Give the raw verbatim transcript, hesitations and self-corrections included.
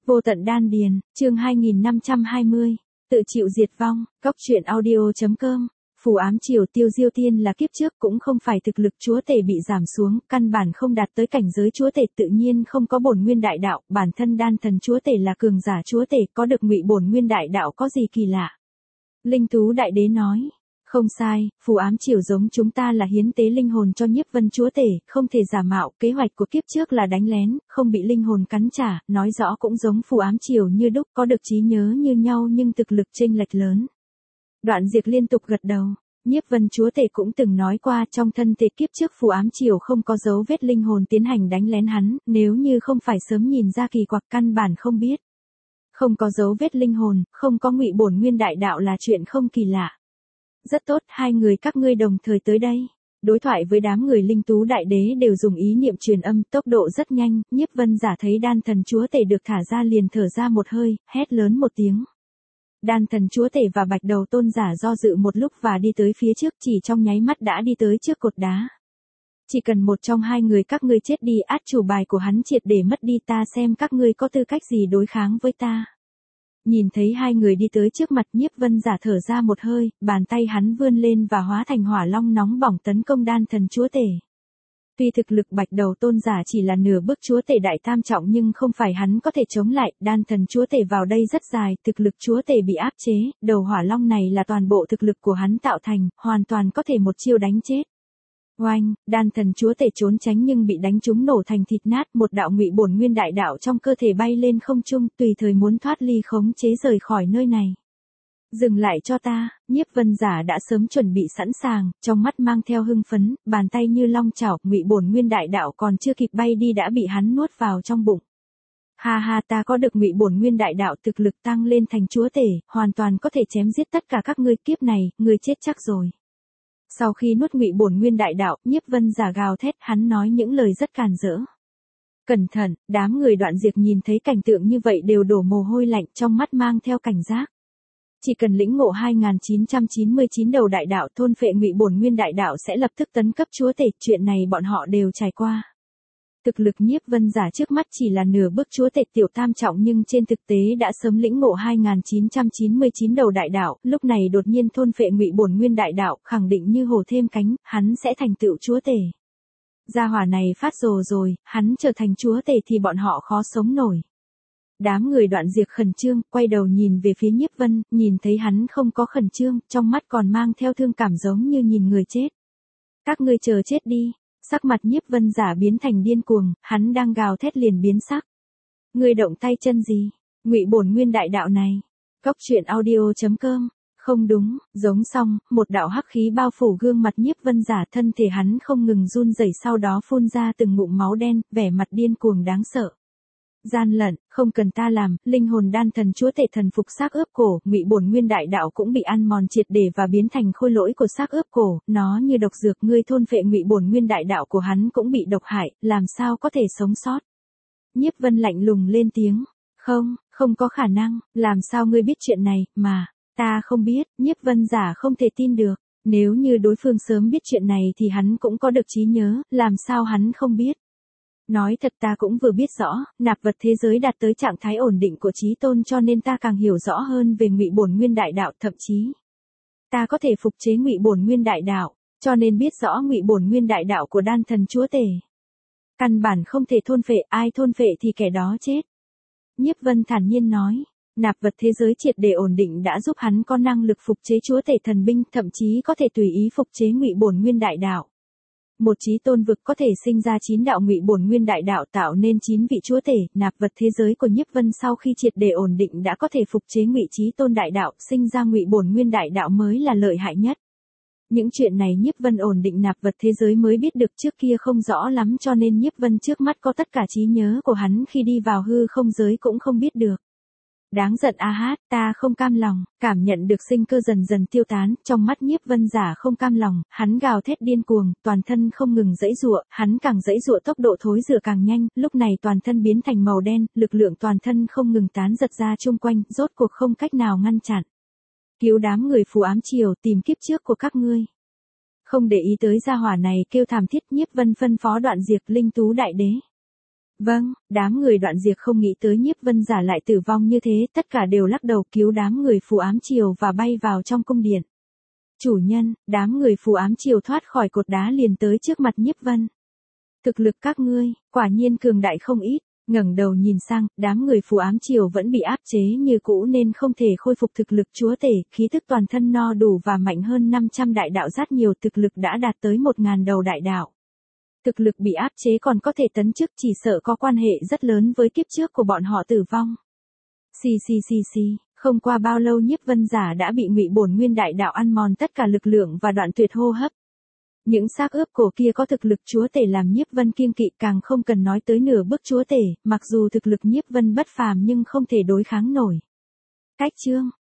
Vô tận đan điền, chương hai nghìn năm trăm hai mươi, tự chịu diệt vong, cóc truyện audio.com. Phù ám triều Tiêu Diêu Tiên là kiếp trước cũng không phải thực lực chúa tể bị giảm xuống, căn bản không đạt tới cảnh giới chúa tể, tự nhiên không có bổn nguyên đại đạo, bản thân đan thần chúa tể là cường giả chúa tể, có được ngụy bổn nguyên đại đạo có gì kỳ lạ. Linh Tú Đại Đế nói, không sai, phù ám triều giống chúng ta là hiến tế linh hồn cho Nhiếp Vân chúa tể, không thể giả mạo, kế hoạch của kiếp trước là đánh lén, không bị linh hồn cắn trả, nói rõ cũng giống phù ám triều như đúc, có được trí nhớ như nhau nhưng thực lực chênh lệch lớn. Đoạn Diệt liên tục gật đầu, Nhiếp Vân chúa tể cũng từng nói qua trong thân thể kiếp trước phù ám triều không có dấu vết linh hồn tiến hành đánh lén hắn, nếu như không phải sớm nhìn ra kỳ quặc căn bản không biết. Không có dấu vết linh hồn, không có ngụy bổn nguyên đại đạo là chuyện không kỳ lạ. Rất tốt, hai người các ngươi đồng thời tới đây. Đối thoại với đám người Linh Tú Đại Đế đều dùng ý niệm truyền âm, tốc độ rất nhanh, Nhiếp Vân giả thấy đan thần chúa tể được thả ra liền thở ra một hơi, hét lớn một tiếng. Đan thần chúa tể và bạch đầu tôn giả do dự một lúc và đi tới phía trước, chỉ trong nháy mắt đã đi tới trước cột đá. Chỉ cần một trong hai người các ngươi chết đi, át chủ bài của hắn triệt để mất đi, ta xem các ngươi có tư cách gì đối kháng với ta. Nhìn thấy hai người đi tới trước mặt, Nhiếp Vân giả thở ra một hơi, bàn tay hắn vươn lên và hóa thành hỏa long nóng bỏng tấn công đan thần chúa tể. Tuy thực lực bạch đầu tôn giả chỉ là nửa bước chúa tể đại tam trọng nhưng không phải hắn có thể chống lại, đan thần chúa tể vào đây rất dài, thực lực chúa tể bị áp chế, đầu hỏa long này là toàn bộ thực lực của hắn tạo thành, hoàn toàn có thể một chiêu đánh chết. Oanh, đan thần chúa tể trốn tránh nhưng bị đánh trúng nổ thành thịt nát, một đạo ngụy bổn nguyên đại đạo trong cơ thể bay lên không trung, tùy thời muốn thoát ly khống chế rời khỏi nơi này. Dừng lại cho ta, Nhiếp Vân giả đã sớm chuẩn bị sẵn sàng, trong mắt mang theo hưng phấn, bàn tay như long chảo, ngụy bổn nguyên đại đạo còn chưa kịp bay đi đã bị hắn nuốt vào trong bụng. Ha ha, ta có được ngụy bổn nguyên đại đạo, thực lực tăng lên thành chúa tể, hoàn toàn có thể chém giết tất cả các ngươi, kiếp này, ngươi chết chắc rồi. Sau khi nuốt ngụy bổn nguyên đại đạo, Nhiếp Vân giả gào thét, hắn nói những lời rất càn rỡ. Cẩn thận, đám người Đoạn Diệt nhìn thấy cảnh tượng như vậy đều đổ mồ hôi lạnh, trong mắt mang theo cảnh giác. Chỉ cần lĩnh ngộ hai nghìn chín trăm chín mươi chín đầu đại đạo, thôn phệ ngụy bổn nguyên đại đạo sẽ lập tức tấn cấp chúa tể, chuyện này bọn họ đều trải qua. Thực lực Nhiếp Vân giả trước mắt chỉ là nửa bước chúa tể tiểu tam trọng nhưng trên thực tế đã sớm lĩnh ngộ hai nghìn chín trăm chín mươi chín đầu đại đạo, lúc này đột nhiên thôn phệ ngụy bổn nguyên đại đạo, khẳng định như hổ thêm cánh, hắn sẽ thành tựu chúa tể. Gia hỏa này phát rồ rồi, hắn trở thành chúa tể thì bọn họ khó sống nổi. Đám người Đoạn Diệt khẩn trương, quay đầu nhìn về phía Nhiếp Vân, nhìn thấy hắn không có khẩn trương, trong mắt còn mang theo thương cảm giống như nhìn người chết. Các ngươi chờ chết đi. Sắc mặt Nhiếp Vân giả biến thành điên cuồng, hắn đang gào thét liền biến sắc. Ngươi động tay chân gì? Ngụy bổn nguyên đại đạo này. Cóc truyện audio.com. Không đúng, giống xong, một đạo hắc khí bao phủ gương mặt Nhiếp Vân giả, thân thể hắn không ngừng run rẩy, sau đó phun ra từng ngụm máu đen, vẻ mặt điên cuồng đáng sợ. Gian lận, không cần ta làm, linh hồn đan thần chúa tể thần phục xác ướp cổ, ngụy bổn nguyên đại đạo cũng bị ăn mòn triệt để và biến thành khôi lỗi của xác ướp cổ, nó như độc dược, ngươi thôn phệ ngụy bổn nguyên đại đạo của hắn cũng bị độc hại, làm sao có thể sống sót. Nhiếp Vân lạnh lùng lên tiếng, không, không có khả năng, làm sao ngươi biết chuyện này, mà, ta không biết, Nhiếp Vân giả không thể tin được, nếu như đối phương sớm biết chuyện này thì hắn cũng có được trí nhớ, làm sao hắn không biết. Nói thật ta cũng vừa biết rõ, nạp vật thế giới đạt tới trạng thái ổn định của chí tôn cho nên ta càng hiểu rõ hơn về ngụy bổn nguyên đại đạo, thậm chí ta có thể phục chế ngụy bổn nguyên đại đạo, cho nên biết rõ ngụy bổn nguyên đại đạo của đan thần chúa tể. Căn bản không thể thôn phệ, ai thôn phệ thì kẻ đó chết. Nhiếp Vân thản nhiên nói, nạp vật thế giới triệt để ổn định đã giúp hắn có năng lực phục chế chúa tể thần binh, thậm chí có thể tùy ý phục chế ngụy bổn nguyên đại đạo. Một chí tôn vực có thể sinh ra chín đạo ngụy bổn nguyên đại đạo tạo nên chín vị chúa tể, nạp vật thế giới của Nhiếp Vân sau khi triệt để ổn định đã có thể phục chế ngụy chí tôn đại đạo, sinh ra ngụy bổn nguyên đại đạo mới là lợi hại nhất. Những chuyện này Nhiếp Vân ổn định nạp vật thế giới mới biết được, trước kia không rõ lắm cho nên Nhiếp Vân trước mắt có tất cả trí nhớ của hắn khi đi vào hư không giới cũng không biết được. Đáng giận a hát, ta không cam lòng, cảm nhận được sinh cơ dần dần tiêu tán, trong mắt Nhiếp Vân giả không cam lòng, hắn gào thét điên cuồng, toàn thân không ngừng giãy giụa, hắn càng giãy giụa tốc độ thối rữa càng nhanh, lúc này toàn thân biến thành màu đen, lực lượng toàn thân không ngừng tán giật ra chung quanh, rốt cuộc không cách nào ngăn chặn. Cứu đám người phù ám triều, tìm kiếp trước của các ngươi. Không để ý tới gia hỏa này kêu thảm thiết, Nhiếp Vân phân phó Đoạn Diệt, Linh Tú Đại Đế. Vâng, đám người Đoạn Diệp không nghĩ tới Nhiếp Vân Giả lại tử vong như thế, tất cả đều lắc đầu cứu đám người phù ám triều và bay vào trong cung điện. Chủ nhân, đám người phù ám triều thoát khỏi cột đá liền tới trước mặt Nhiếp Vân. Thực lực các ngươi, quả nhiên cường đại không ít, ngẩng đầu nhìn sang, đám người phù ám triều vẫn bị áp chế như cũ nên không thể khôi phục thực lực chúa tể, khí tức toàn thân no đủ và mạnh hơn năm trăm đại đạo rất nhiều, thực lực đã đạt tới một ngàn đầu đại đạo. Thực lực bị áp chế còn có thể tấn chức, chỉ sợ có quan hệ rất lớn với kiếp trước của bọn họ tử vong. Xì xì xì xì, không qua bao lâu Nhiếp Vân Giả đã bị Ngụy Bổn Nguyên đại đạo ăn mòn tất cả lực lượng và đoạn tuyệt hô hấp. Những xác ướp cổ kia có thực lực chúa tể làm Nhiếp Vân kiêng kỵ, càng không cần nói tới nửa bước chúa tể, mặc dù thực lực Nhiếp Vân bất phàm nhưng không thể đối kháng nổi. Cách chương